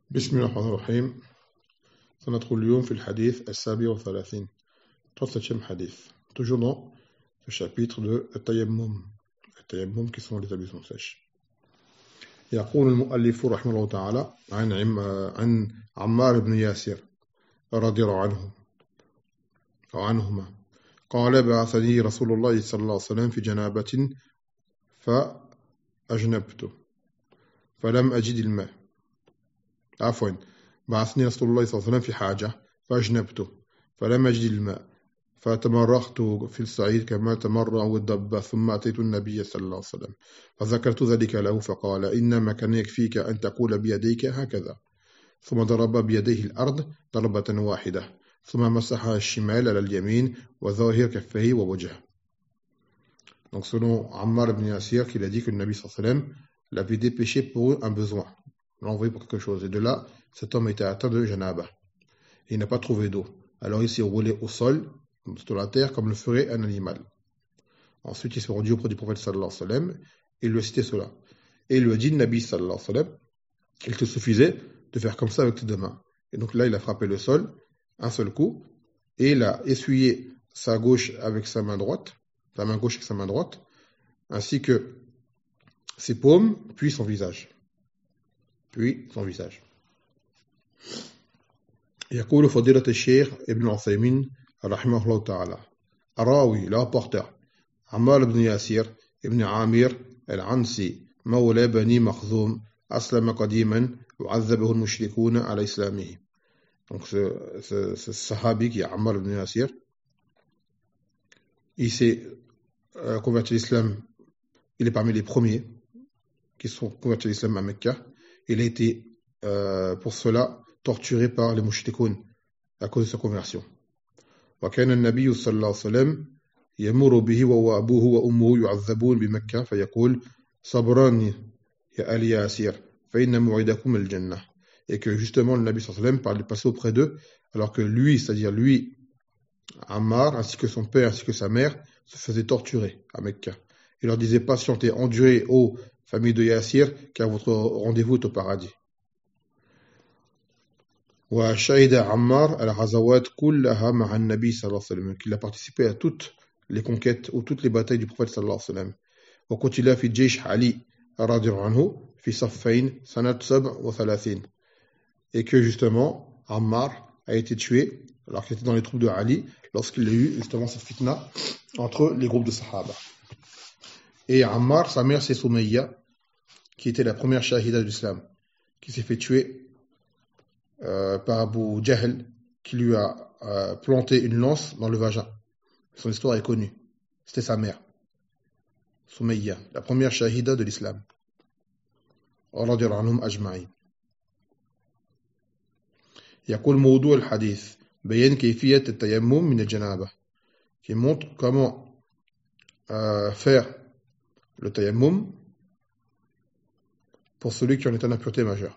بسم الله الرحمن الرحيم. سندخل اليوم في الحديث السابع والثلاثين 37e hadith, toujours dans ce chapitre de التيمم qui sont les ablutions sèches. يقول المؤلف رحمه الله تعالى عن عمار بن ياسر رضي الله عنه أو عنهما قال بعثني رسول الله صلى الله عليه وسلم في جنابة فأجنبت فلم أجد الماء. عفوا بعثني رسول الله صلى الله عليه وسلم في حاجة فأجنبت فلم أجد الماء فتمرغت في الصعيد كما تمرغ الدب ثم أتيت النبي صلى الله عليه وسلم فذكرت ذلك له فقال إنما كان يكفيك أن تقول بيديك هكذا ثم ضرب بيديه الأرض ضربة واحدة ثم مسح الشمال على اليمين وظاهر كفيه ووجهه. Donc selon Ammar ibn Yasir, qu'il a dit que le Nabi sallallahu alayhi wa sallam l'avait dépêché pour un besoin, l'a envoyé pour quelque chose. Et de là, cet homme était atteint de janaba. Il n'a pas trouvé d'eau. Alors il s'est roulé au sol, sur la terre, comme le ferait un animal. Ensuite, il s'est rendu auprès du prophète sallallahu alayhi wa sallam et il lui a cité cela. Et il lui a dit, Nabi sallallahu alayhi wa sallam, qu'il te suffisait de faire comme ça avec tes deux mains. Et donc là, il a frappé le sol un seul coup et il a essuyé sa gauche avec sa main droite, sa main gauche avec sa main droite, ainsi que ses paumes, puis son visage. يقول فضيلة الشيخ ابن عثيمين رحمه الله تعالى الراوي لا porteur عمار بن ياسر ابن عامر العنسي مولى بني مخزوم أسلم قديما وعذبه المشركون على إسلامه. Donc ce sahabi qui est Ammar ibn Yasir, il s'est converti à l'islam, il est parmi les premiers qui sont convertis à l'islam à Mecca. Il a été pour cela torturé par les mushrikoun à cause de sa conversion. وكان النبي صلى الله عليه وسلم يمر به وهو أبوه وأمه يعذبون بمكة فيقول صبرا يا آل ياسر فإن موعدكم الجنة. Et que justement le Nabi sallallahu alayhi wa sallam passait auprès d'eux alors que lui, c'est-à-dire lui, Ammar, ainsi que son père, ainsi que sa mère, se faisaient torturer à Mecca. Il leur disait patientez, endurez, ô famille de Yassir, car votre rendez-vous est au paradis. وشهد عمار الغزوات كلها مع النبي صلى الله عليه وسلم, qu'il a participé à toutes les conquêtes ou toutes les batailles du prophète صلى الله عليه وسلم. وقتل في جيش علي رضي الله عنه في صفين سنة 37. Et que justement Ammar a été tué alors qu'il était dans les troupes de Ali lorsqu'il y a eu justement cette fitna entre les groupes de Sahaba. Et Ammar, sa mère c'est Soumayya, qui était la première shahida de l'islam, qui s'est fait tuer par Abu Jahl, qui lui a planté une lance dans le vagin. Son histoire est connue. C'était sa mère, Soumayya, la première shahida de l'islam. Radiyallahu anhum ajma'in. يقول موضوع الحديث بيان كيفية التيمم من الجنابة, qui montre comment faire le tayammum pour celui qui en est en impureté majeure.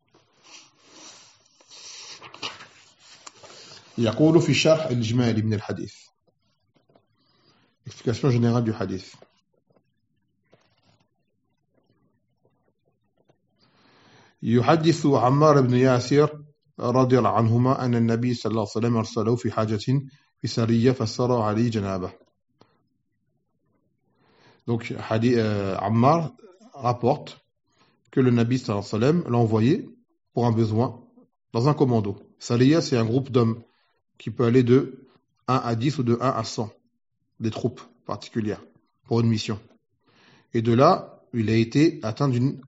يقول في الشرح الإجمالي من الحديث, explication générale du hadith. يحدث عمار بن ياسر رضي الله عنهما أن النبي صلى الله عليه وسلم أرسله في حاجة في سرية فسر عليه جنابه. Donc Ammar rapporte que le Nabi sallallahu alayhi wa sallam l'a envoyé pour un besoin dans un commando. Sariya, c'est un groupe d'hommes qui peut aller de 1 à 10 ou de 1 à 100, des troupes particulières pour une mission. Et de là, il a été atteint il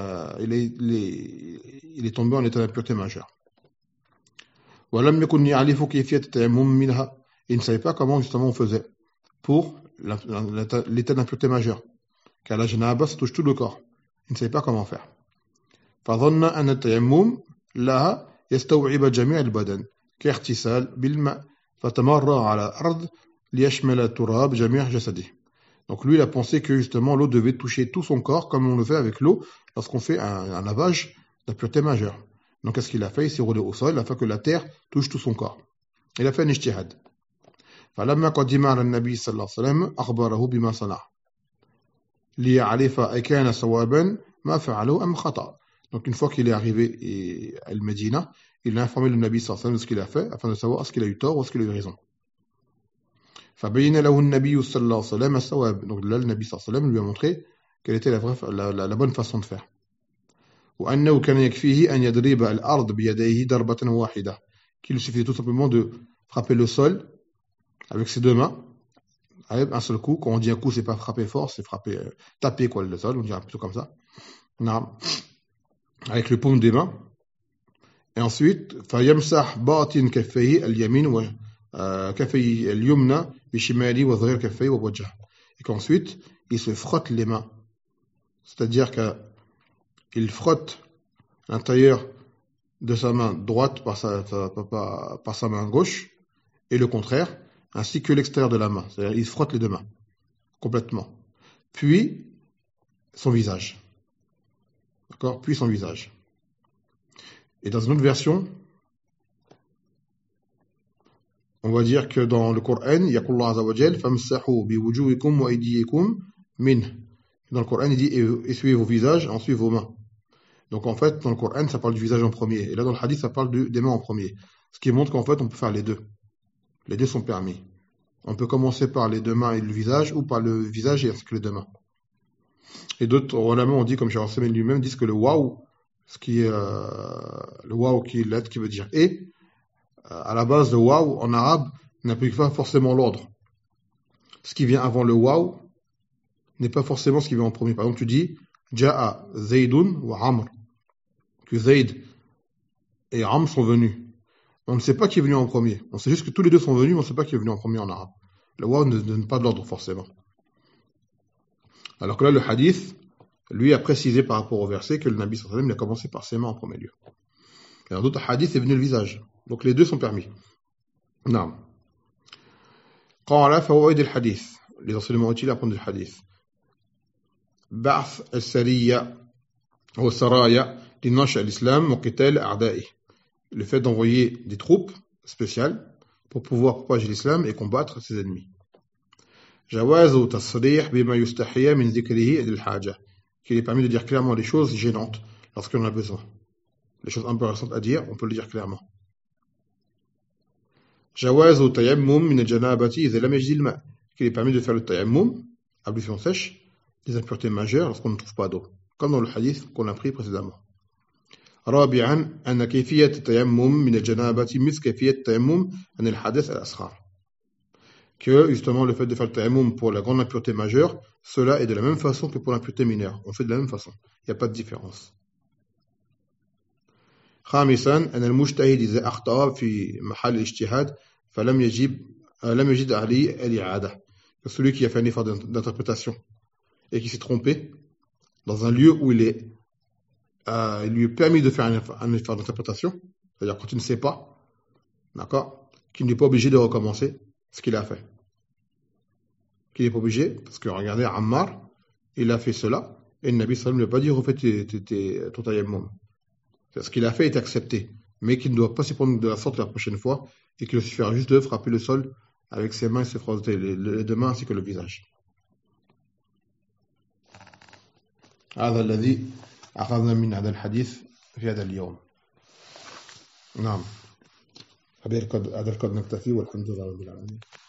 est tombé en état d'impureté majeure. ولم يكن يعرف كيفية التيمم منها. Il ne savait pas comment justement on faisait pour l'état d'impureté majeure, car la janaba ça touche tout le corps. Il ne savait pas comment faire. فظن أن التيمم لها يستوعب جميع البدن كاغتسال بالماء فتمرغ على الأرض ليشمل التراب جميع جسده. Donc lui il a pensé que justement l'eau devait toucher tout son corps comme on le fait avec l'eau lorsqu'on fait un lavage d'impureté majeure. Donc qu'est-ce qu'il a fait? Il s'est roulé au sol, il a fait que la terre touche tout son corps. Il a fait un ijtihad. فلما قدم على النبي صلى الله عليه وسلم أخبره بما صنع ليعرف أكان صوابا ما فعله أم خطأ. Donc une fois qu'il est arrivé à Al-Medina, il a informé le Nabi sallallahu alayhi wa sallam de ce qu'il a fait, afin de savoir est-ce qu'il a eu tort ou est-ce qu'il a eu raison. فبين له النبي صلى الله عليه وسلم الصواب. Donc là, le Nabi sallallahu alayhi wa sallam lui a montré quelle était la bonne façon de faire. وأنه كان يكفيه أن يضرب الأرض بيديه ضربة واحدة. Qu'il suffisait tout simplement de frapper le sol avec ses deux mains, avec un seul coup. Quand on dit un coup, c'est pas frapper fort, c'est frapper, taper quoi, le sol, on dirait plutôt comme ça. Avec le paume des mains. Et ensuite, فيمسح باطن كفيه اليمين وكفيه اليمنى بشماله وظهير كفيه ووجهه. Et qu'ensuite, il se frotte les mains. C'est-à-dire qu'il frotte l'intérieur de sa main droite par sa main gauche, et le contraire, ainsi que l'extérieur de la main. C'est-à-dire il frotte les deux mains, complètement. Puis, son visage. D'accord ? Puis son visage. Et dans une autre version, on va dire que dans le Coran, يقول الله عز وجل فامسحوا بوجوهكم وأيديكم منه. Dans le Coran, il dit essuyez vos visages, ensuite vos mains. Donc en fait, dans le Coran, ça parle du visage en premier. Et là, dans le hadith, ça parle des mains en premier. Ce qui montre qu'en fait, on peut faire les deux. Les deux sont permis. On peut commencer par les deux mains et le visage, ou par le visage et ainsi que les deux mains. Et d'autres ulama ont dit, comme Cheikh Al-Sameh lui-même, disent que le waouh, le waouh qui est lettre qui veut dire et, à la base, le waouh en arabe n'implique pas forcément l'ordre. Ce qui vient avant le waouh n'est pas forcément ce qui vient en premier. Par exemple, tu dis Ja'a Zaydun wa Amr. Que Zayd et Amr sont venus. On ne sait pas qui est venu en premier. On sait juste que tous les deux sont venus, mais on ne sait pas qui est venu en premier en arabe. Le waouh ne donne pas de l'ordre forcément. Alors que là, le hadith, lui, a précisé par rapport au verset que le Nabi sallallahu alayhi wa sallam a commencé par ses mains en premier lieu. Et dans d'autres hadiths, est venu le visage. Donc les deux sont permis. Non. قال فوائد الحديث. Les enseignements utiles à prendre du hadith. بعث السرية أو السرايا لنشر الإسلام وقتال أعدائه. Le fait d'envoyer des troupes spéciales pour pouvoir propager l'islam et combattre ses ennemis. جواز تصريح بما يستحيى من ذكره للحاجة. Qu'il est permis de dire clairement les choses gênantes lorsqu'on en a besoin. Les choses embarrassantes à dire, on peut le dire clairement. جواز تيمم من الجنابة إذا لم يجد الماء. Qu'il est permis de faire le tayammum, ablution sèche, des impuretés majeures lorsqu'on ne trouve pas d'eau, comme dans le hadith qu'on a pris précédemment. رابعا أن كيفية التيمم من الجنابة مثل كيفية التيمم عن الحدث الأصغر. Que justement le fait de faire le tayammum pour la grande impureté majeure, cela est de la même façon que pour l'impureté mineure. On fait de la même façon. Il n'y a pas de différence. خامسا أن المجتهد إذا أخطأ في محل الاجتهاد فلم يجد عليه الإعادة. Celui qui a fait un effort d'interprétation et qui s'est trompé dans un lieu où il lui est permis de faire un effort d'interprétation, c'est-à-dire quand il ne sait pas, d'accord, qu'il n'est pas obligé de recommencer ce qu'il a fait. Qu'il n'est pas obligé, parce que regardez, Ammar, il a fait cela, et le Nabi sallam ne lui a pas dit refais ton tayammum. Ce qu'il a fait est accepté, mais qu'il ne doit pas s'y prendre de la sorte la prochaine fois, et qu'il suffira juste de frapper le sol avec ses mains et se frotter les deux mains ainsi que le visage. هذا الذي أخذنا من هذا الحديث في هذا اليوم. نعم. هذا القدر نكتفي والحمد لله رب العالمين.